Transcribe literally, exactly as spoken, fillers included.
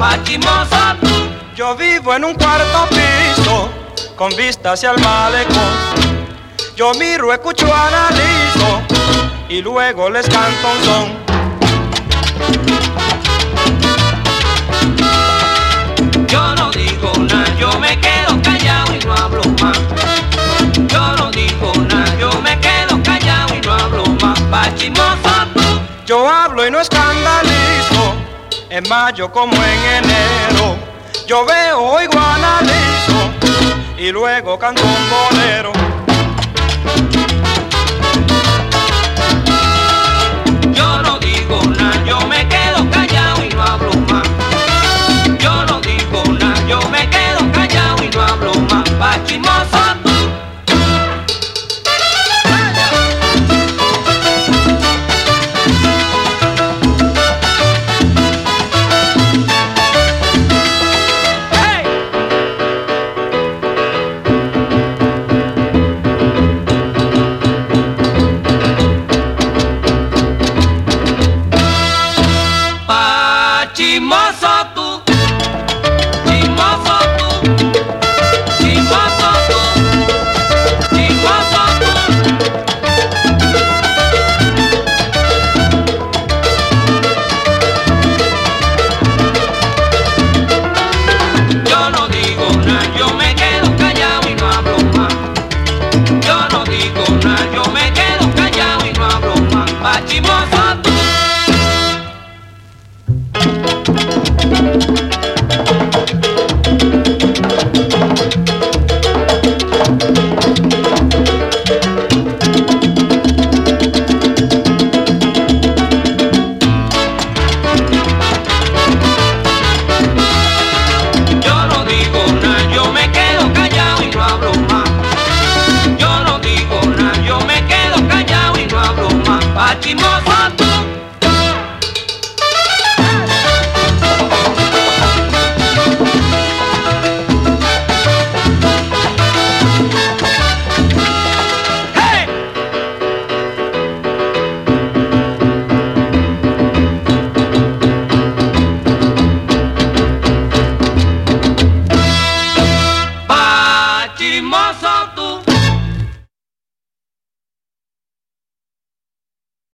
pa' chismoso tú. Yo vivo en un cuarto piso, con vista hacia el malecón. Yo miro, escucho, analizo, y luego les canto un son. Yo no digo nada, yo me quedo callado y no hablo más. Yo no digo nada, yo me quedo callado y no hablo más. Pa' chismoso tú. Yo hablo y no escandalizo, en mayo como en enero. Yo veo, oigo, analizo, y luego canto un bolero.